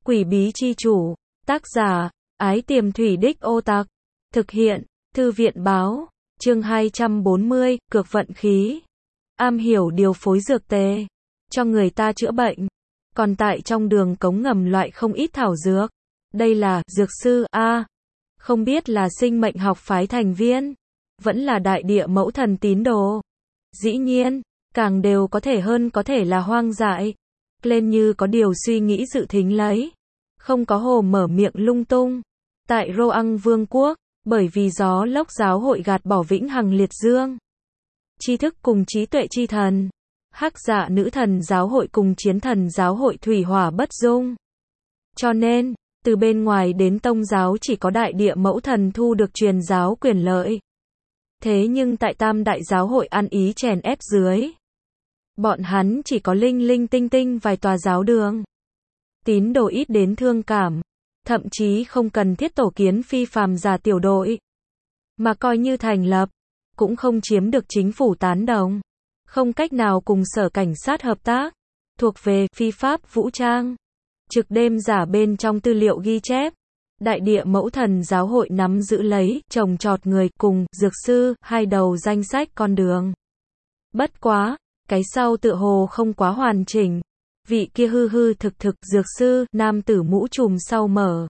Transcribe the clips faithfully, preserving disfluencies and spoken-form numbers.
Quỷ bí chi chủ, tác giả, Ái Tiềm Thủy Đích Ô Tặc, thực hiện, Thư viện báo, chương hai trăm bốn mươi, cược vận khí. Am hiểu điều phối dược tề, cho người ta chữa bệnh, còn tại trong đường cống ngầm loại không ít thảo dược. Đây là, dược sư, a không biết là sinh mệnh học phái thành viên, vẫn là đại địa mẫu thần tín đồ. Dĩ nhiên, càng đều có thể hơn có thể là hoang dại. Lên như có điều suy nghĩ dự thính lấy. Không có hồ mở miệng lung tung. Tại Roang Vương quốc, bởi vì gió lốc giáo hội gạt bỏ vĩnh hằng liệt dương. Tri thức cùng trí tuệ chi thần. Hắc dạ nữ thần giáo hội cùng chiến thần giáo hội thủy hỏa bất dung. Cho nên, từ bên ngoài đến tông giáo chỉ có đại địa mẫu thần thu được truyền giáo quyền lợi. Thế nhưng tại tam đại giáo hội ăn ý chèn ép dưới. Bọn hắn chỉ có linh linh tinh tinh vài tòa giáo đường. Tín đồ ít đến thương cảm. Thậm chí không cần thiết tổ kiến phi phàm giả tiểu đội. Mà coi như thành lập. Cũng không chiếm được chính phủ tán đồng. Không cách nào cùng sở cảnh sát hợp tác. Thuộc về phi pháp vũ trang. Trực đêm giả bên trong tư liệu ghi chép. Đại địa mẫu thần giáo hội nắm giữ lấy trồng trọt người cùng dược sư hai đầu danh sách con đường. Bất quá, cái sau tựa hồ không quá hoàn chỉnh. Vị kia hư hư thực thực dược sư nam tử mũ trùm sau mở.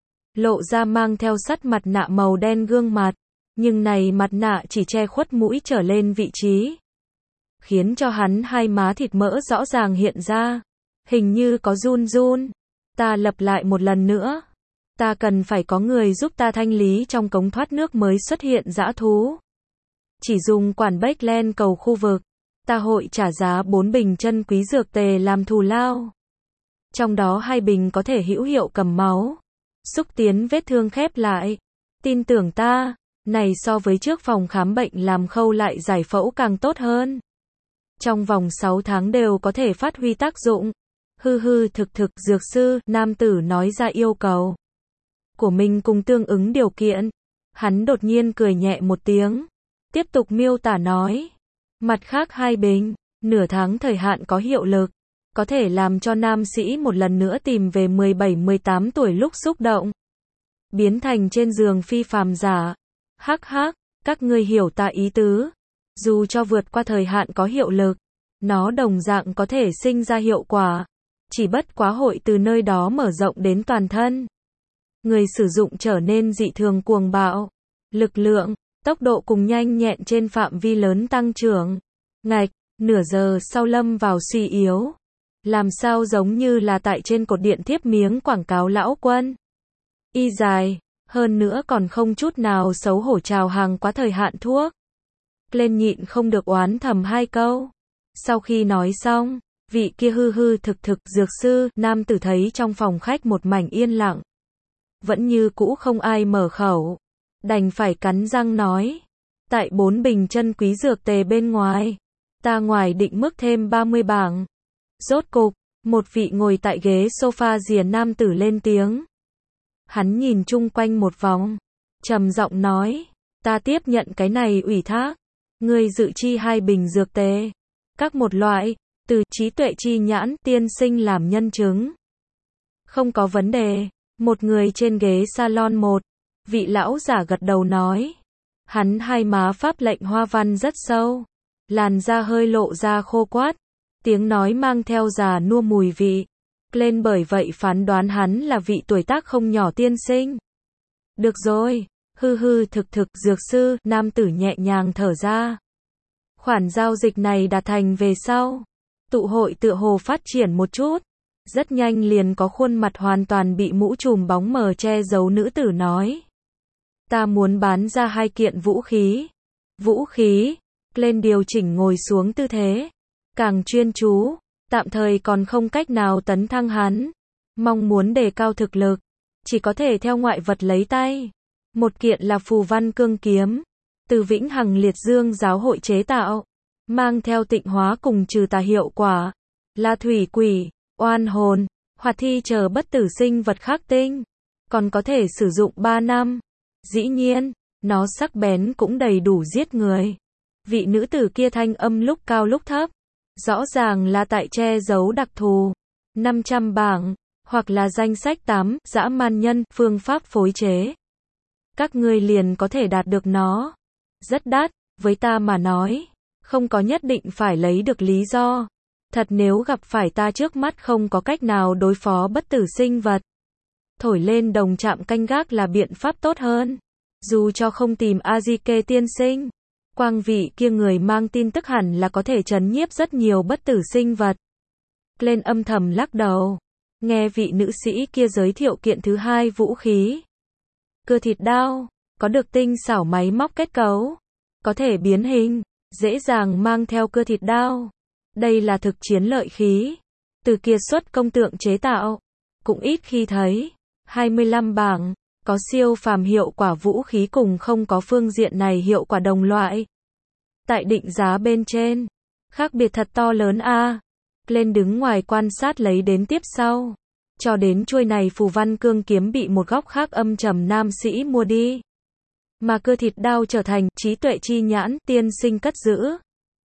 Lộ ra mang theo sắt mặt nạ màu đen gương mặt. Nhưng này mặt nạ chỉ che khuất mũi trở lên vị trí. Khiến cho hắn hai má thịt mỡ rõ ràng hiện ra. Hình như có run run. Ta lặp lại một lần nữa. Ta cần phải có người giúp ta thanh lý trong cống thoát nước mới xuất hiện dã thú. Chỉ dùng quản Backland cầu khu vực. Ta hội trả giá bốn bình chân quý dược tề làm thù lao. Trong đó hai bình có thể hữu hiệu cầm máu. Xúc tiến vết thương khép lại. Tin tưởng ta, này so với trước phòng khám bệnh làm khâu lại giải phẫu càng tốt hơn. Trong vòng sáu tháng đều có thể phát huy tác dụng. Hư hư thực thực dược sư, nam tử nói ra yêu cầu của mình cùng tương ứng điều kiện. Hắn đột nhiên cười nhẹ một tiếng. Tiếp tục miêu tả nói. Mặt khác hai bình, nửa tháng thời hạn có hiệu lực. Có thể làm cho nam sĩ một lần nữa tìm về mười bảy mười tám tuổi lúc xúc động. Biến thành trên giường phi phàm giả. Hắc hắc, các ngươi hiểu ta ý tứ. Dù cho vượt qua thời hạn có hiệu lực, nó đồng dạng có thể sinh ra hiệu quả. Chỉ bất quá hội từ nơi đó mở rộng đến toàn thân. Người sử dụng trở nên dị thường cuồng bạo. Lực lượng, tốc độ cùng nhanh nhẹn trên phạm vi lớn tăng trưởng. Ngạch, nửa giờ sau lâm vào suy yếu. Làm sao giống như là tại trên cột điện thiếp miếng quảng cáo lão quân. Y dài, hơn nữa còn không chút nào xấu hổ chào hàng quá thời hạn thuốc. Lên nhịn không được oán thầm hai câu. Sau khi nói xong, vị kia hư hư thực thực dược sư, nam tử thấy trong phòng khách một mảnh yên lặng. Vẫn như cũ không ai mở khẩu. Đành phải cắn răng nói. Tại bốn bình chân quý dược tề bên ngoài. Ta ngoài định mức thêm ba mươi bảng. Rốt cục, một vị ngồi tại ghế sofa rìa nam tử lên tiếng. Hắn nhìn chung quanh một vòng. Trầm giọng nói. Ta tiếp nhận cái này ủy thác. Ngươi dự chi hai bình dược tề. Các một loại, từ trí tuệ chi nhãn tiên sinh làm nhân chứng. Không có vấn đề. Một người trên ghế salon một. Vị lão giả gật đầu nói. Hắn hai má pháp lệnh hoa văn rất sâu. Làn da hơi lộ ra khô quát. Tiếng nói mang theo già nua mùi vị. Lên bởi vậy phán đoán hắn là vị tuổi tác không nhỏ tiên sinh. Được rồi. Hư hư thực thực dược sư, nam tử nhẹ nhàng thở ra. Khoản giao dịch này đạt thành về sau. Tụ hội tựa hồ phát triển một chút. Rất nhanh liền có khuôn mặt hoàn toàn bị mũ trùm bóng mờ che giấu nữ tử nói. Ta muốn bán ra hai kiện vũ khí. Vũ khí. Lên điều chỉnh ngồi xuống tư thế. Càng chuyên chú. Tạm thời còn không cách nào tấn thăng hắn. Mong muốn đề cao thực lực. Chỉ có thể theo ngoại vật lấy tay. Một kiện là phù văn cương kiếm. Từ vĩnh hằng liệt dương giáo hội chế tạo. Mang theo tịnh hóa cùng trừ tà hiệu quả. Là thủy quỷ, oan hồn, hoạt thi chờ bất tử sinh vật khắc tinh. Còn có thể sử dụng ba năm. Dĩ nhiên, nó sắc bén cũng đầy đủ giết người. Vị nữ tử kia thanh âm lúc cao lúc thấp. Rõ ràng là tại che giấu đặc thù. năm trăm bảng. hoặc là danh sách tám, dã man nhân, phương pháp phối chế. Các ngươi liền có thể đạt được nó. Rất đắt, với ta mà nói, không có nhất định phải lấy được lý do. Thật nếu gặp phải ta trước mắt không có cách nào đối phó bất tử sinh vật. Thổi lên đồng trạm canh gác là biện pháp tốt hơn. Dù cho không tìm A-di-kê tiên sinh, quang vị kia người mang tin tức hẳn là có thể trấn nhiếp rất nhiều bất tử sinh vật. Glenn âm thầm lắc đầu. Nghe vị nữ sĩ kia giới thiệu kiện thứ hai vũ khí. Cưa thịt đao, có được tinh xảo máy móc kết cấu, có thể biến hình, dễ dàng mang theo cưa thịt đao. Đây là thực chiến lợi khí. Từ kia xuất công tượng chế tạo, cũng ít khi thấy. hai mươi lăm bảng, có siêu phàm hiệu quả vũ khí cùng không có phương diện này hiệu quả đồng loại. Tại định giá bên trên, khác biệt thật to lớn a. Lên đứng ngoài quan sát lấy đến tiếp sau. Cho đến chuôi này phù văn cương kiếm bị một góc khác âm trầm nam sĩ mua đi. Mà cưa thịt đao trở thành trí tuệ chi nhãn tiên sinh cất giữ.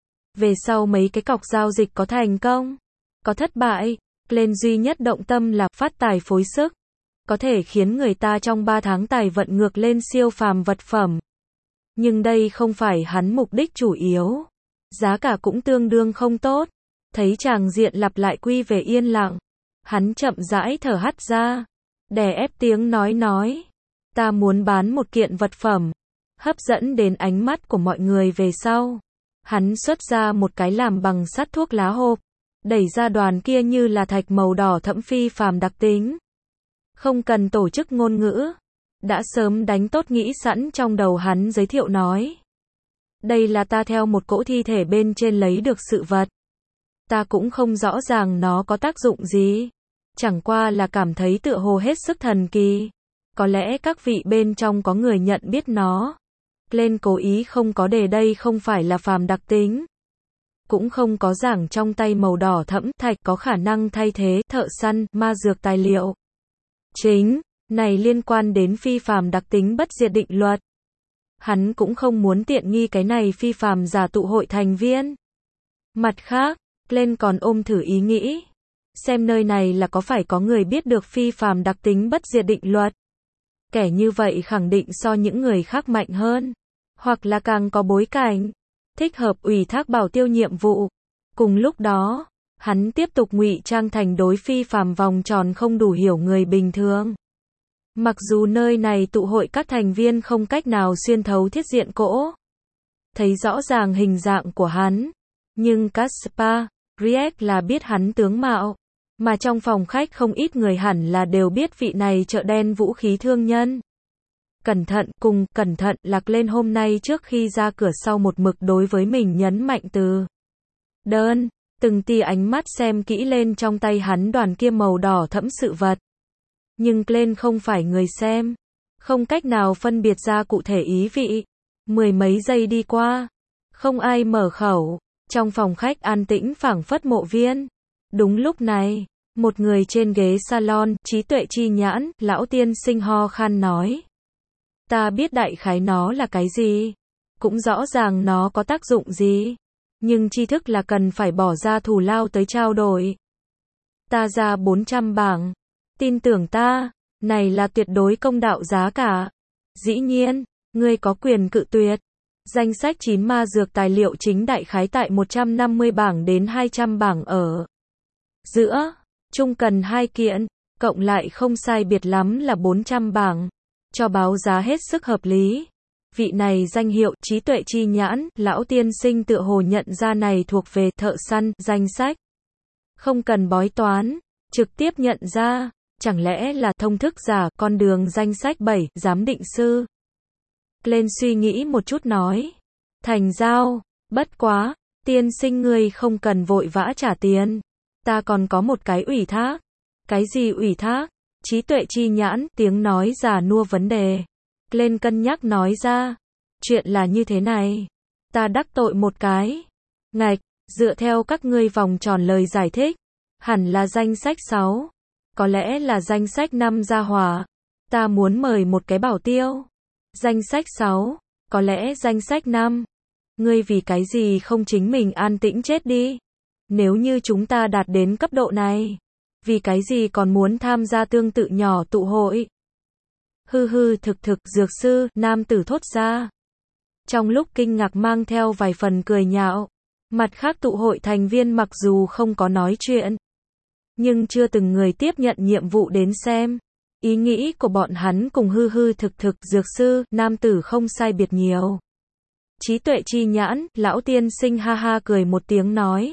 Về sau mấy cái cọc giao dịch có thành công, có thất bại, lên duy nhất động tâm là phát tài phối sức. Có thể khiến người ta trong ba tháng tài vận ngược lên siêu phàm vật phẩm. Nhưng đây không phải hắn mục đích chủ yếu. Giá cả cũng tương đương không tốt. Thấy chàng diện lặp lại quy về yên lặng. Hắn chậm rãi thở hắt ra. Đè ép tiếng nói nói. Ta muốn bán một kiện vật phẩm. Hấp dẫn đến ánh mắt của mọi người về sau. Hắn xuất ra một cái làm bằng sắt thuốc lá hộp. Đẩy ra đoàn kia như là thạch màu đỏ thẫm phi phàm đặc tính. Không cần tổ chức ngôn ngữ. Đã sớm đánh tốt nghĩ sẵn trong đầu hắn giới thiệu nói. Đây là ta theo một cỗ thi thể bên trên lấy được sự vật. Ta cũng không rõ ràng nó có tác dụng gì. Chẳng qua là cảm thấy tựa hồ hết sức thần kỳ. Có lẽ các vị bên trong có người nhận biết nó. Lên cố ý không có đề đây không phải là phàm đặc tính. Cũng không có giảng trong tay màu đỏ thẫm thạch có khả năng thay thế thợ săn, ma dược tài liệu. Chính, này liên quan đến phi phàm đặc tính bất diệt định luật. Hắn cũng không muốn tiện nghi cái này phi phàm giả tụ hội thành viên. Mặt khác, lên còn ôm thử ý nghĩ. Xem nơi này là có phải có người biết được phi phàm đặc tính bất diệt định luật. Kẻ như vậy khẳng định so những người khác mạnh hơn. Hoặc là càng có bối cảnh. Thích hợp ủy thác bảo tiêu nhiệm vụ. Cùng lúc đó, hắn tiếp tục ngụy trang thành đối phi phàm vòng tròn không đủ hiểu người bình thường. Mặc dù nơi này tụ hội các thành viên không cách nào xuyên thấu thiết diện cỗ. Thấy rõ ràng hình dạng của hắn. Nhưng Caspar, Riek là biết hắn tướng mạo. Mà trong phòng khách không ít người hẳn là đều biết vị này chợ đen vũ khí thương nhân. Cẩn thận cùng cẩn thận lạc lên hôm nay trước khi ra cửa sau một mực đối với mình nhấn mạnh từ đơn. Từng tia ánh mắt xem kỹ lên trong tay hắn đoàn kia màu đỏ thẫm sự vật. Nhưng Glenn không phải người xem. Không cách nào phân biệt ra cụ thể ý vị. Mười mấy giây đi qua. Không ai mở khẩu. Trong phòng khách an tĩnh phảng phất mộ viên. Đúng lúc này, một người trên ghế salon, trí tuệ chi nhãn, lão tiên sinh ho khan nói. Ta biết đại khái nó là cái gì. Cũng rõ ràng nó có tác dụng gì. Nhưng tri thức là cần phải bỏ ra thù lao tới trao đổi. Ta ra bốn trăm bảng. Tin tưởng ta, này là tuyệt đối công đạo giá cả. Dĩ nhiên, ngươi có quyền cự tuyệt. Danh sách chín ma dược tài liệu chính đại khái tại một trăm năm mươi bảng đến hai trăm bảng ở giữa, chung cần hai kiện, cộng lại không sai biệt lắm là bốn trăm bảng. Cho báo giá hết sức hợp lý. Vị này danh hiệu trí tuệ chi nhãn, lão tiên sinh tựa hồ nhận ra này thuộc về thợ săn, danh sách. Không cần bói toán, trực tiếp nhận ra, chẳng lẽ là thông thức giả, con đường danh sách bảy, giám định sư. Lên suy nghĩ một chút nói. Thành giao, bất quá, tiên sinh ngươi không cần vội vã trả tiền. Ta còn có một cái ủy thác. Cái gì ủy thác? Trí tuệ chi nhãn, tiếng nói già nua vấn đề. Lên cân nhắc nói ra. Chuyện là như thế này. Ta đắc tội một cái. Ngạch, dựa theo các ngươi vòng tròn lời giải thích. Hẳn là danh sách sáu. Có lẽ là danh sách năm gia hỏa. Ta muốn mời một cái bảo tiêu. Danh sách sáu. Có lẽ danh sách năm. Ngươi vì cái gì không chính mình an tĩnh chết đi. Nếu như chúng ta đạt đến cấp độ này. Vì cái gì còn muốn tham gia tương tự nhỏ tụ hội? Hư hư thực thực, dược sư, nam tử thốt ra. Trong lúc kinh ngạc mang theo vài phần cười nhạo. Mặt khác tụ hội thành viên mặc dù không có nói chuyện, nhưng chưa từng người tiếp nhận nhiệm vụ đến xem. Ý nghĩ của bọn hắn cùng hư hư thực thực, dược sư, nam tử không sai biệt nhiều. Trí tuệ chi nhãn, lão tiên sinh ha ha cười một tiếng nói.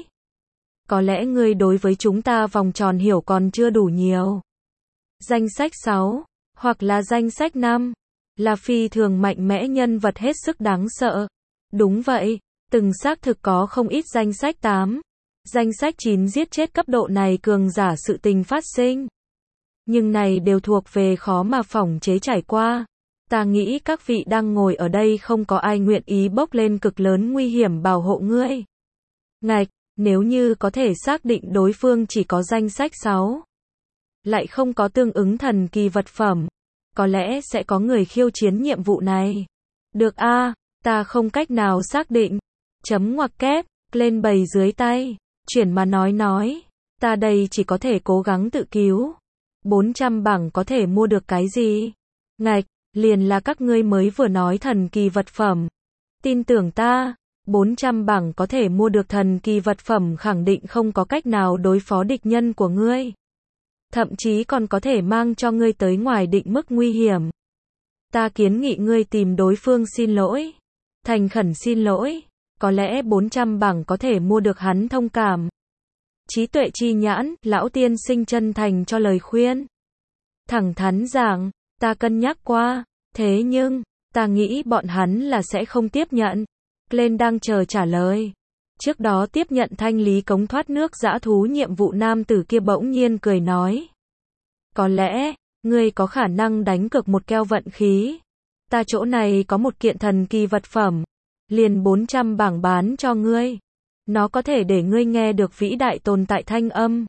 Có lẽ ngươi đối với chúng ta vòng tròn hiểu còn chưa đủ nhiều. Danh sách sáu, hoặc là danh sách năm, là phi thường mạnh mẽ nhân vật hết sức đáng sợ. Đúng vậy, từng xác thực có không ít danh sách tám, danh sách chín giết chết cấp độ này cường giả sự tình phát sinh. Nhưng này đều thuộc về khó mà phỏng chế trải qua. Ta nghĩ các vị đang ngồi ở đây không có ai nguyện ý bốc lên cực lớn nguy hiểm bảo hộ ngươi. Ngạch, nếu như có thể xác định đối phương chỉ có danh sách sáu, lại không có tương ứng thần kỳ vật phẩm, có lẽ sẽ có người khiêu chiến nhiệm vụ này. Được a, à, ta không cách nào xác định. Chấm ngoặc kép, lên bầy dưới tay, chuyển mà nói nói, ta đây chỉ có thể cố gắng tự cứu. bốn trăm bảng có thể mua được cái gì? Ngạch, liền là các ngươi mới vừa nói thần kỳ vật phẩm. Tin tưởng ta, bốn trăm bảng có thể mua được thần kỳ vật phẩm khẳng định không có cách nào đối phó địch nhân của ngươi. Thậm chí còn có thể mang cho ngươi tới ngoài định mức nguy hiểm. Ta kiến nghị ngươi tìm đối phương xin lỗi. Thành khẩn xin lỗi. Có lẽ bốn trăm bảng có thể mua được hắn thông cảm. Trí tuệ chi nhãn, lão tiên sinh chân thành cho lời khuyên. Thẳng thắn giảng, ta cân nhắc qua, thế nhưng, ta nghĩ bọn hắn là sẽ không tiếp nhận. Glenn đang chờ trả lời. Trước đó tiếp nhận thanh lý cống thoát nước dã thú nhiệm vụ nam tử kia bỗng nhiên cười nói. Có lẽ, ngươi có khả năng đánh cược một keo vận khí. Ta chỗ này có một kiện thần kỳ vật phẩm. Liền bốn trăm bảng bán cho ngươi. Nó có thể để ngươi nghe được vĩ đại tồn tại thanh âm.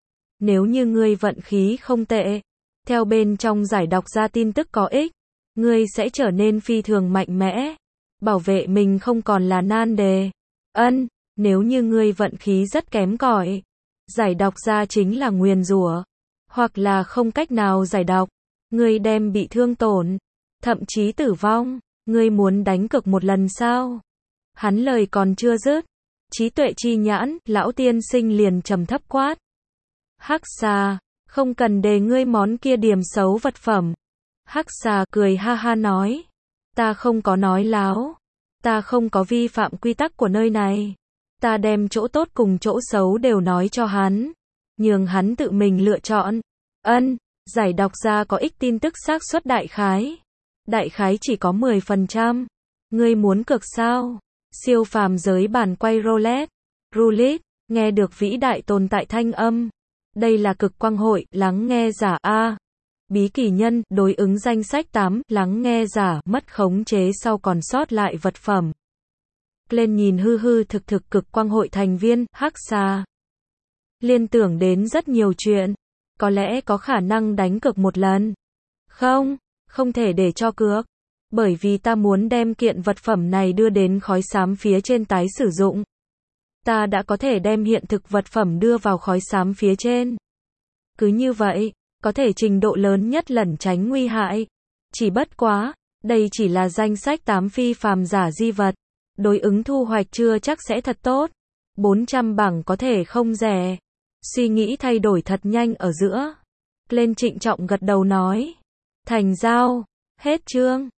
Nếu như ngươi vận khí không tệ, theo bên trong giải đọc ra tin tức có ích, ngươi sẽ trở nên phi thường mạnh mẽ. Bảo vệ mình không còn là nan đề. Ân, nếu như ngươi vận khí rất kém cỏi, giải đọc ra chính là nguyền rủa, hoặc là không cách nào giải đọc, ngươi đem bị thương tổn, thậm chí tử vong. Ngươi muốn đánh cược một lần sao? Hắn lời còn chưa dứt, trí tuệ chi nhãn, lão tiên sinh liền trầm thấp quát. Hắc xà, không cần đề ngươi món kia điểm xấu vật phẩm. Hắc xà cười ha ha nói. Ta không có nói láo. Ta không có vi phạm quy tắc của nơi này. Ta đem chỗ tốt cùng chỗ xấu đều nói cho hắn. Nhường hắn tự mình lựa chọn. Ân, giải đọc ra có ích tin tức xác suất đại khái. Đại khái chỉ có mười phần trăm. Ngươi muốn cược sao? Siêu phàm giới bàn quay roulette. Roulette, nghe được vĩ đại tồn tại thanh âm. Đây là cực quang hội, lắng nghe giả A. Bí kỳ nhân, đối ứng danh sách tám, lắng nghe giả, mất khống chế sau còn sót lại vật phẩm. Lên nhìn hư hư thực thực cực quang hội thành viên, hắc xà. Liên tưởng đến rất nhiều chuyện. Có lẽ có khả năng đánh cược một lần. Không. Không thể để cho cược, bởi vì ta muốn đem kiện vật phẩm này đưa đến khói xám phía trên tái sử dụng. Ta đã có thể đem hiện thực vật phẩm đưa vào khói xám phía trên. Cứ như vậy, có thể trình độ lớn nhất lẩn tránh nguy hại. Chỉ bất quá, đây chỉ là danh sách tám phi phàm giả di vật. Đối ứng thu hoạch chưa chắc sẽ thật tốt. bốn trăm bảng có thể không rẻ. Suy nghĩ thay đổi thật nhanh ở giữa. Lên trịnh trọng gật đầu nói. Thành giao, hết chương.